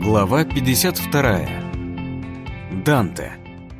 Глава 52. Данте.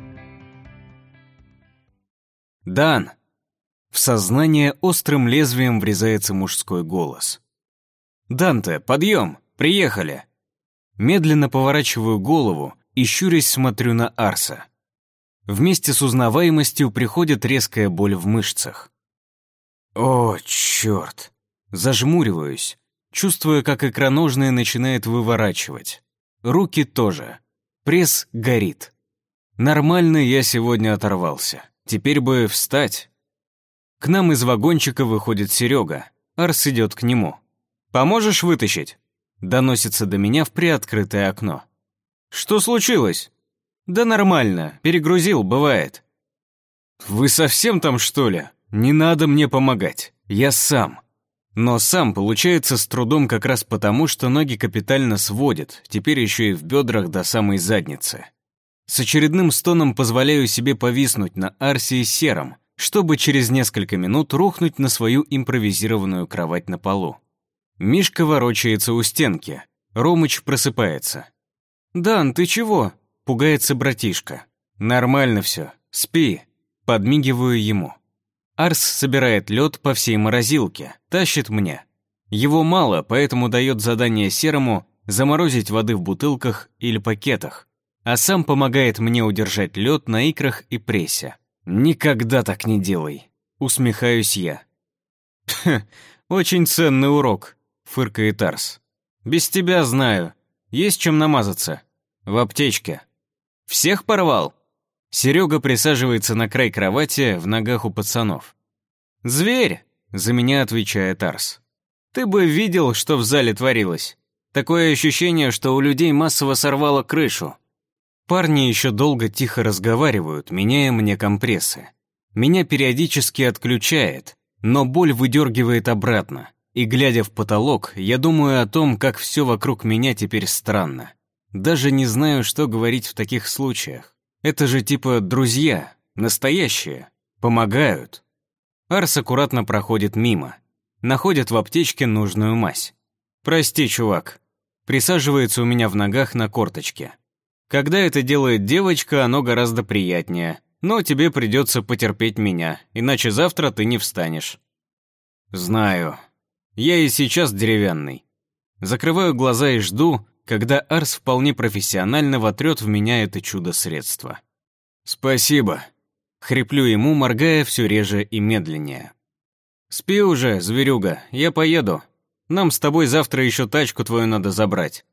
«Дан!» В сознание острым лезвием врезается мужской голос. «Данте, подъем! Приехали!» Медленно поворачиваю голову и, щурясь, смотрю на Арса. Вместе с узнаваемостью приходит резкая боль в мышцах. О, черт! Зажмуриваюсь, чувствуя, как икроножное начинает выворачивать. Руки тоже. Пресс горит. Нормально я сегодня оторвался. Теперь бы встать. К нам из вагончика выходит Серега. Арс идет к нему. «Поможешь вытащить?» Доносится до меня в приоткрытое окно. «Что случилось?» «Да нормально, перегрузил, бывает». «Вы совсем там, что ли? Не надо мне помогать. Я сам». Но сам получается с трудом как раз потому, что ноги капитально сводят, теперь еще и в бедрах до самой задницы. С очередным стоном позволяю себе повиснуть на Арсе и Сером, чтобы через несколько минут рухнуть на свою импровизированную кровать на полу. Мишка ворочается у стенки. Ромыч просыпается. «Дан, ты чего?» — пугается братишка. «Нормально все, спи», — подмигиваю ему. Арс собирает лед по всей морозилке, тащит мне. Его мало, поэтому дает задание Серому заморозить воды в бутылках или пакетах, а сам помогает мне удержать лед на икрах и прессе. «Никогда так не делай», — усмехаюсь я. «Очень ценный урок», — фыркает Арс. «Без тебя знаю. Есть чем намазаться. В аптечке». «Всех порвал?» Серега присаживается на край кровати в ногах у пацанов. «Зверь!» — за меня отвечает Арс. «Ты бы видел, что в зале творилось. Такое ощущение, что у людей массово сорвало крышу». Парни еще долго тихо разговаривают, меняя мне компрессы. Меня периодически отключает, но боль выдергивает обратно. И, глядя в потолок, я думаю о том, как все вокруг меня теперь странно. Даже не знаю, что говорить в таких случаях. Это же типа друзья, настоящие, помогают. Арс аккуратно проходит мимо, находит в аптечке нужную мазь. «Прости, чувак». Присаживается у меня в ногах на корточке. «Когда это делает девочка, оно гораздо приятнее, но тебе придется потерпеть меня, иначе завтра ты не встанешь». «Знаю. Я и сейчас деревянный». Закрываю глаза и жду, когда Арс вполне профессионально вотрет в меня это чудо-средство. «Спасибо», — хриплю ему, моргая все реже и медленнее. «Спи уже, зверюга, я поеду. Нам с тобой завтра еще тачку твою надо забрать».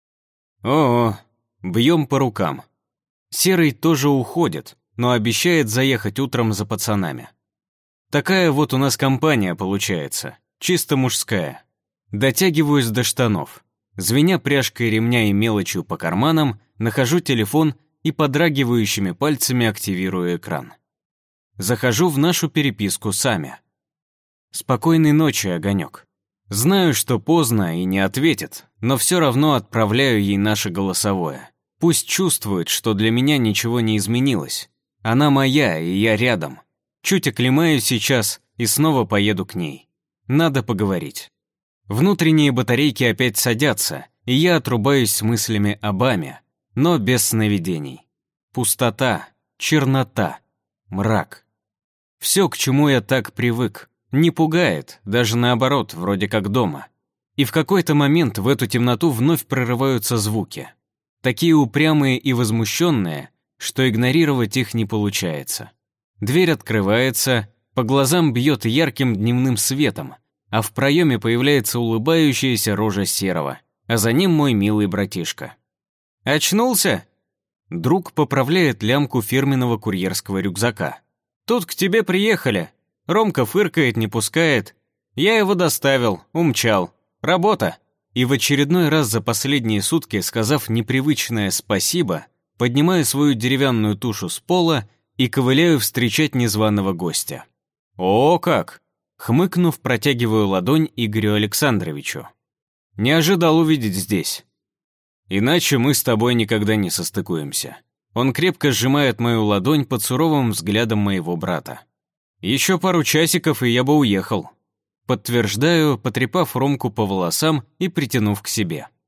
«О-о», бьем по рукам. Серый тоже уходит, но обещает заехать утром за пацанами. Такая вот у нас компания получается, чисто мужская. Дотягиваюсь до штанов. Звеня пряжкой ремня и мелочью по карманам, нахожу телефон и подрагивающими пальцами активирую экран. Захожу в нашу переписку сами. «Спокойной ночи, огонек». Знаю, что поздно и не ответит, но все равно отправляю ей наше голосовое. Пусть чувствует, что для меня ничего не изменилось. Она моя, и я рядом. Чуть оклемаю сейчас и снова поеду к ней. Надо поговорить. Внутренние батарейки опять садятся, и я отрубаюсь с мыслями об Аме, но без сновидений. Пустота, чернота, мрак. Все, к чему я так привык, не пугает, даже наоборот, вроде как дома. И в какой-то момент в эту темноту вновь прорываются звуки. Такие упрямые и возмущенные, что игнорировать их не получается. Дверь открывается, по глазам бьет ярким дневным светом, а в проеме появляется улыбающаяся рожа Серого, а за ним мой милый братишка. «Очнулся?» Друг поправляет лямку фирменного курьерского рюкзака. «Тут к тебе приехали. Ромка фыркает, не пускает. Я его доставил, умчал. Работа». И в очередной раз за последние сутки, сказав непривычное «спасибо», поднимаю свою деревянную тушу с пола и ковыляю встречать незваного гостя. «О, как!» Хмыкнув, протягиваю ладонь Игорю Александровичу. «Не ожидал увидеть здесь. Иначе мы с тобой никогда не состыкуемся». Он крепко сжимает мою ладонь под суровым взглядом моего брата. «Еще пару часиков, и я бы уехал». Подтверждаю, потрепав Ромку по волосам и притянув к себе.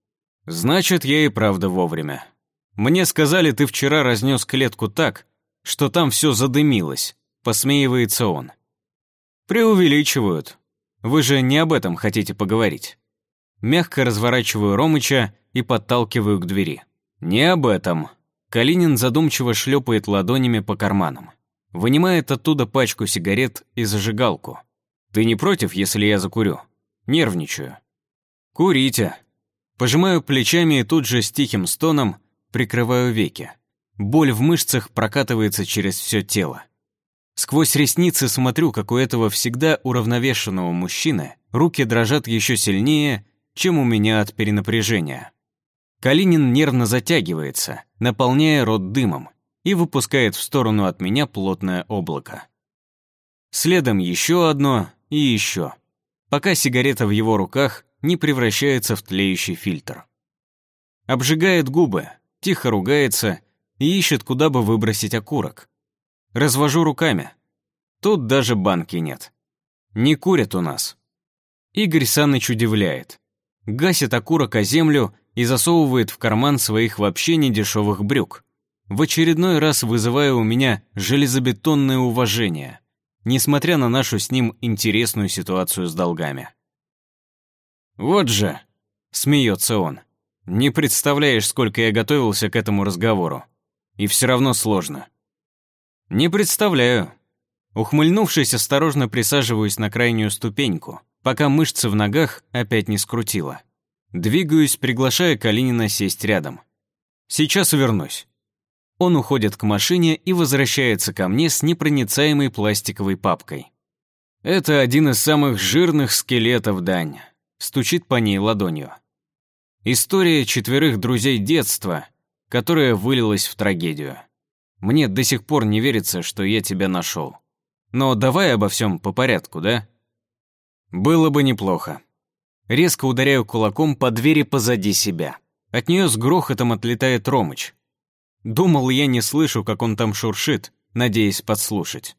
Значит, я и правда вовремя. Мне сказали, ты вчера разнес клетку так, что там все задымилось, посмеивается он. Преувеличивают. Вы же не об этом хотите поговорить. Мягко разворачиваю Ромыча и подталкиваю к двери. Не об этом. Калинин задумчиво шлепает ладонями по карманам. Вынимает оттуда пачку сигарет и зажигалку. Ты не против, если я закурю? Нервничаю. Курите. Пожимаю плечами и тут же с тихим стоном прикрываю веки. Боль в мышцах прокатывается через все тело. Сквозь ресницы смотрю, как у этого всегда уравновешенного мужчины руки дрожат еще сильнее, чем у меня от перенапряжения. Калинин нервно затягивается, наполняя рот дымом, и выпускает в сторону от меня плотное облако. Следом еще одно и еще, пока сигарета в его руках не превращается в тлеющий фильтр. Обжигает губы, тихо ругается и ищет, куда бы выбросить окурок. Развожу руками. Тут даже банки нет. Не курят у нас. Игорь Саныч удивляет. Гасит окурок о землю и засовывает в карман своих вообще недешевых брюк. В очередной раз вызывая у меня железобетонное уважение, несмотря на нашу с ним интересную ситуацию с долгами. «Вот же!» — смеется он. «Не представляешь, сколько я готовился к этому разговору. И все равно сложно». «Не представляю». Ухмыльнувшись, осторожно присаживаюсь на крайнюю ступеньку, пока мышцы в ногах опять не скрутило. Двигаюсь, приглашая Калинина сесть рядом. «Сейчас вернусь». Он уходит к машине и возвращается ко мне с непроницаемой пластиковой папкой. «Это один из самых жирных скелетов, Дань», — стучит по ней ладонью. «История 4 друзей детства, которая вылилась в трагедию. Мне до сих пор не верится, что я тебя нашел. Но давай обо всем по порядку, да?» «Было бы неплохо». Резко ударяю кулаком по двери позади себя. От нее с грохотом отлетает Ромыч. Думал, я не слышу, как он там шуршит, надеясь подслушать.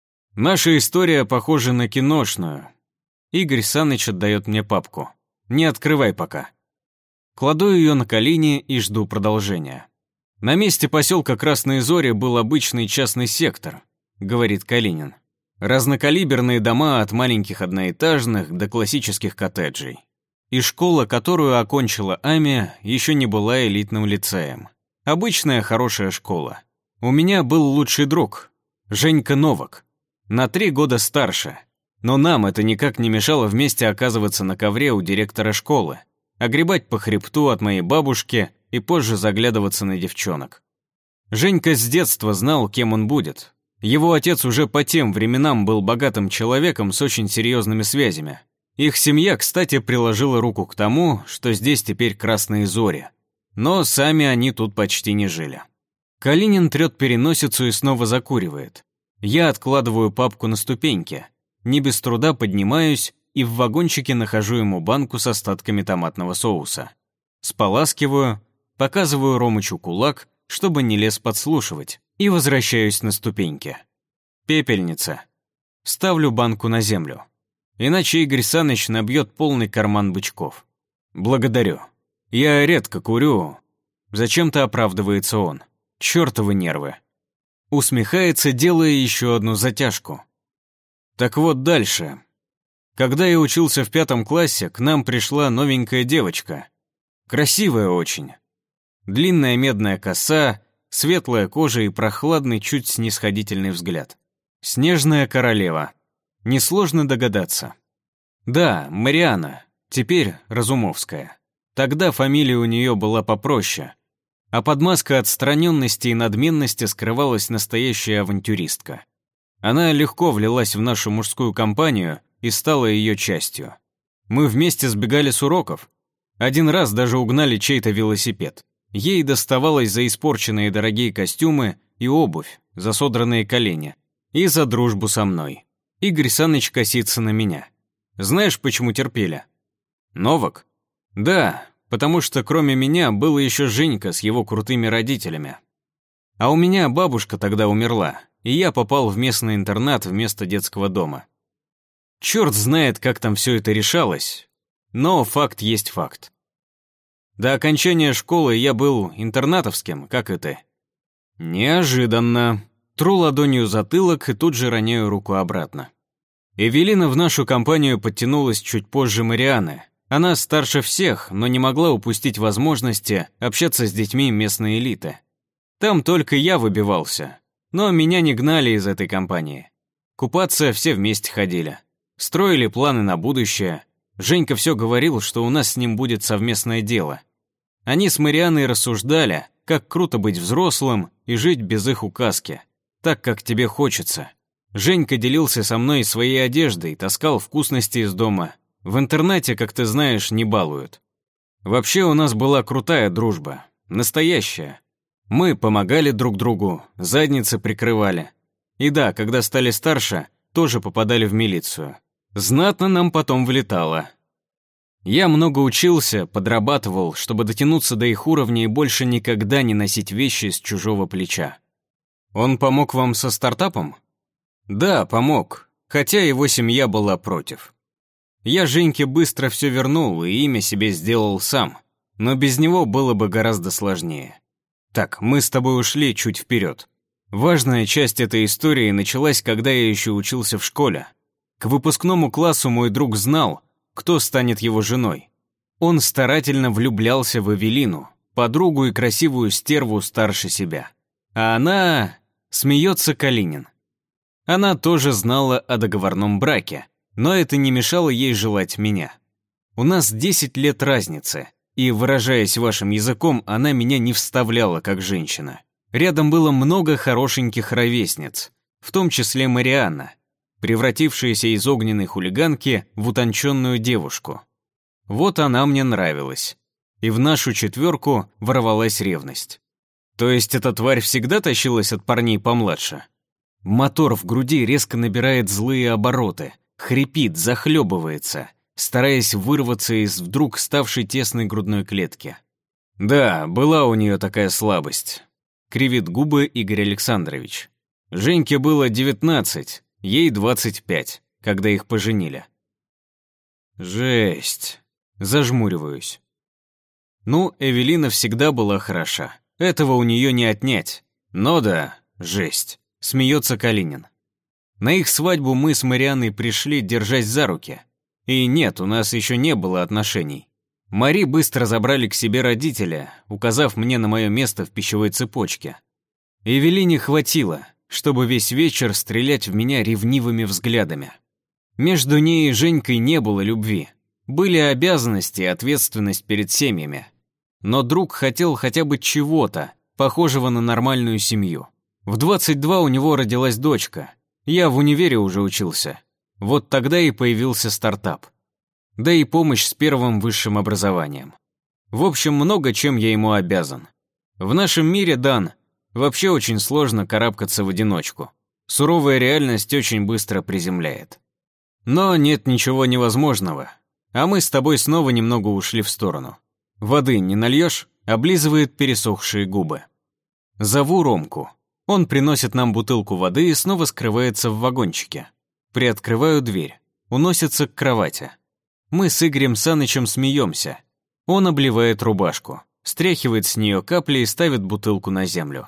Наша история похожа на киношную. Игорь Саныч отдает мне папку. Не открывай пока. Кладу ее на колени и жду продолжения. На месте поселка Красные Зори был обычный частный сектор, говорит Калинин. Разнокалиберные дома от маленьких одноэтажных до классических коттеджей. И школа, которую окончила Ами, еще не была элитным лицеем. Обычная хорошая школа. У меня был лучший друг, Женька Новак, на 3 года старше. Но нам это никак не мешало вместе оказываться на ковре у директора школы, огребать по хребту от моей бабушки и позже заглядываться на девчонок. Женька с детства знал, кем он будет. Его отец уже по тем временам был богатым человеком с очень серьезными связями. Их семья, кстати, приложила руку к тому, что здесь теперь Красные Зори. Но сами они тут почти не жили. Калинин трет переносицу и снова закуривает. Я откладываю папку на ступеньки. Не без труда поднимаюсь и в вагончике нахожу ему банку с остатками томатного соуса. Споласкиваю, показываю Ромычу кулак, чтобы не лез подслушивать, и возвращаюсь на ступеньки. Пепельница. Ставлю банку на землю. Иначе Игорь Саныч набьет полный карман бычков. Благодарю. Я редко курю. Зачем-то оправдывается он. Чёртовы нервы. Усмехается, делая еще одну затяжку. Так вот дальше. Когда я учился в 5 классе, к нам пришла новенькая девочка. Красивая очень. Длинная медная коса, светлая кожа и прохладный, чуть снисходительный взгляд. Снежная королева. Несложно догадаться. Да, Мариана, теперь Разумовская. Тогда фамилия у нее была попроще. А под маской отстраненности и надменности скрывалась настоящая авантюристка. Она легко влилась в нашу мужскую компанию и стала ее частью. Мы вместе сбегали с уроков. Один раз даже угнали чей-то велосипед. Ей доставалось за испорченные дорогие костюмы и обувь, за содранные колени. И за дружбу со мной. Игорь Саныч косится на меня. Знаешь, почему терпели? Новак? Да, потому что кроме меня был еще Женька с его крутыми родителями. А у меня бабушка тогда умерла, и я попал в местный интернат вместо детского дома. Черт знает, как там все это решалось, но факт есть факт. До окончания школы я был интернатовским, как и ты». «Неожиданно». Тру ладонью затылок и тут же роняю руку обратно. Эвелина в нашу компанию подтянулась чуть позже Марианы. Она старше всех, но не могла упустить возможности общаться с детьми местной элиты. Там только я выбивался, но меня не гнали из этой компании. Купаться все вместе ходили. Строили планы на будущее. Женька все говорил, что у нас с ним будет совместное дело. Они с Марианой рассуждали, как круто быть взрослым и жить без их указки, так, как тебе хочется. Женька делился со мной своей одеждой, таскал вкусности из дома. В интернате, как ты знаешь, не балуют. Вообще у нас была крутая дружба, настоящая. Мы помогали друг другу, задницы прикрывали. И да, когда стали старше, тоже попадали в милицию. Знатно нам потом влетало. Я много учился, подрабатывал, чтобы дотянуться до их уровня и больше никогда не носить вещи с чужого плеча. Он помог вам со стартапом? Да, помог, хотя его семья была против. Я Женьке быстро все вернул и имя себе сделал сам, но без него было бы гораздо сложнее. Так, мы с тобой ушли чуть вперед. Важная часть этой истории началась, когда я еще учился в школе. К выпускному классу мой друг знал, кто станет его женой. Он старательно влюблялся в Эвелину, подругу и красивую стерву старше себя. А она... Смеется Калинин. Она тоже знала о договорном браке, но это не мешало ей желать меня. У нас 10 лет разницы, и, выражаясь вашим языком, она меня не вставляла как женщина. Рядом было много хорошеньких ровесниц, в том числе Марианна, превратившаяся из огненной хулиганки в утонченную девушку. Вот она мне нравилась. И в нашу четверку ворвалась ревность. То есть эта тварь всегда тащилась от парней помладше? Мотор в груди резко набирает злые обороты, хрипит, захлебывается, стараясь вырваться из вдруг ставшей тесной грудной клетки. Да, была у нее такая слабость. Кривит губы Игорь Александрович. Женьке было 19, ей 25, когда их поженили. Жесть. Зажмуриваюсь. Ну, Эвелина всегда была хороша. Этого у нее не отнять. Но да, жесть. Смеется Калинин. На их свадьбу мы с Марианной пришли, держась за руки. И нет, у нас еще не было отношений. Мари быстро забрали к себе родители, указав мне на мое место в пищевой цепочке. Эвелине хватило, чтобы весь вечер стрелять в меня ревнивыми взглядами. Между ней и Женькой не было любви. Были обязанности и ответственность перед семьями. Но друг хотел хотя бы чего-то, похожего на нормальную семью. В 22 у него родилась дочка. Я в универе уже учился. Вот тогда и появился стартап. Да и помощь с первым высшим образованием. В общем, много чем я ему обязан. В нашем мире, Дан, вообще очень сложно карабкаться в одиночку. Суровая реальность очень быстро приземляет. Но нет ничего невозможного. А мы с тобой снова немного ушли в сторону. Воды не нальешь? Облизывает пересохшие губы. Зову Ромку. Он приносит нам бутылку воды и снова скрывается в вагончике. Приоткрываю дверь. Уносится к кровати. Мы с Игорем Санычем смеемся. Он обливает рубашку, стряхивает с нее капли и ставит бутылку на землю.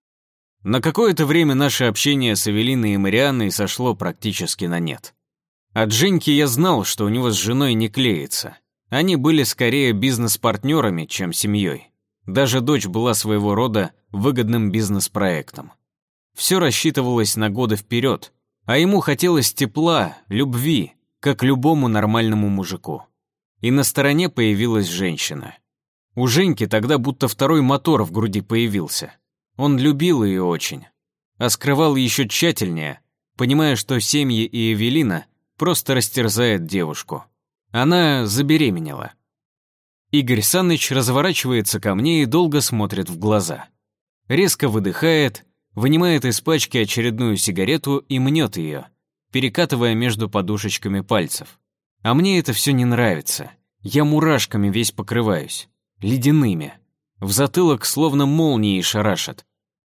На какое-то время наше общение с Эвелиной и Марианной сошло практически на нет. От Женьки я знал, что у него с женой не клеится. Они были скорее бизнес-партнерами, чем семьей. Даже дочь была своего рода выгодным бизнес-проектом. Все рассчитывалось на годы вперед, а ему хотелось тепла, любви, как любому нормальному мужику. И на стороне появилась женщина. У Женьки тогда будто второй мотор в груди появился. Он любил ее очень, а скрывал еще тщательнее, понимая, что семьи и Эвелина просто растерзает девушку. Она забеременела. Игорь Саныч разворачивается ко мне и долго смотрит в глаза. Резко выдыхает, вынимает из пачки очередную сигарету и мнет ее, перекатывая между подушечками пальцев. А мне это все не нравится. Я мурашками весь покрываюсь. Ледяными. В затылок словно молнией шарашат.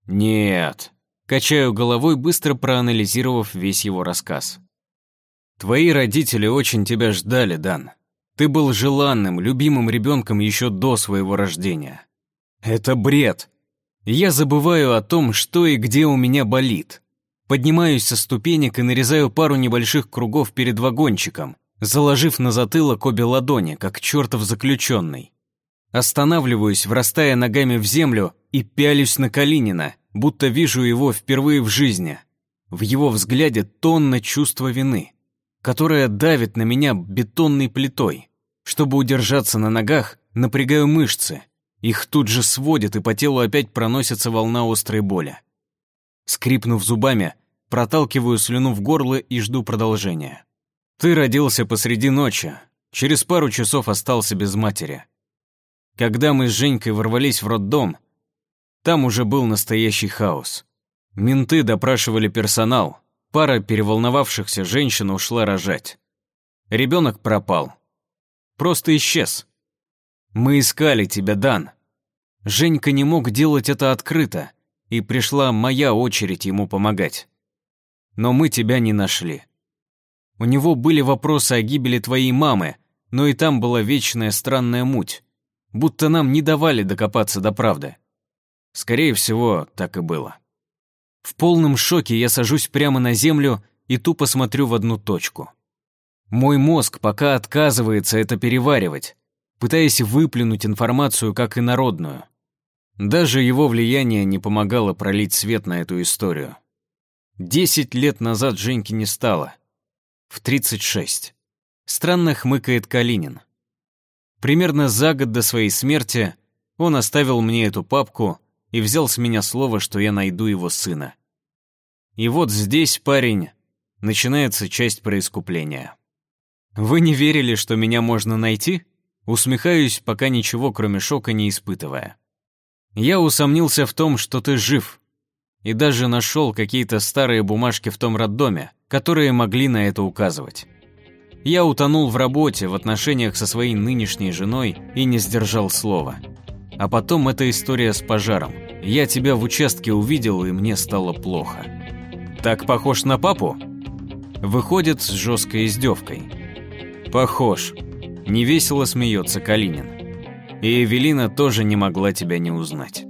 Нет. Качаю головой, быстро проанализировав весь его рассказ. Твои родители очень тебя ждали, Дан. Ты был желанным, любимым ребенком еще до своего рождения. Это бред. Я забываю о том, что и где у меня болит. Поднимаюсь со ступенек и нарезаю пару небольших кругов перед вагончиком, заложив на затылок обе ладони, как чертов заключенный. Останавливаюсь, врастая ногами в землю, и пялюсь на Калинина, будто вижу его впервые в жизни. В его взгляде тонна чувства вины, которое давит на меня бетонной плитой. Чтобы удержаться на ногах, напрягаю мышцы. Их тут же сводит, и по телу опять проносится волна острой боли. Скрипнув зубами, проталкиваю слюну в горло и жду продолжения. Ты родился посреди ночи, через пару часов остался без матери. Когда мы с Женькой ворвались в роддом, там уже был настоящий хаос. Менты допрашивали персонал, пара переволновавшихся женщин ушла рожать. Ребенок пропал. Просто исчез. Мы искали тебя, Дан. Женька не мог делать это открыто, и пришла моя очередь ему помогать. Но мы тебя не нашли. У него были вопросы о гибели твоей мамы, но и там была вечная странная муть, будто нам не давали докопаться до правды. Скорее всего, так и было. В полном шоке я сажусь прямо на землю и тупо смотрю в одну точку. Мой мозг пока отказывается это переваривать, пытаясь выплюнуть информацию как инородную. Даже его влияние не помогало пролить свет на эту историю. 10 лет назад Женьки не стало. В 36. Странно хмыкает Калинин. Примерно за год до своей смерти он оставил мне эту папку и взял с меня слово, что я найду его сына. И вот здесь, парень, начинается часть преискупления. Вы не верили, что меня можно найти? Усмехаюсь, пока ничего, кроме шока, не испытывая. Я усомнился в том, что ты жив, и даже нашел какие-то старые бумажки в том роддоме, которые могли на это указывать. Я утонул в работе, в отношениях со своей нынешней женой и не сдержал слова. А потом эта история с пожаром. Я тебя в участке увидел, и мне стало плохо. Так похож на папу? Выходит с жесткой издевкой. Похож. Невесело смеется Калинин. И Эвелина тоже не могла тебя не узнать.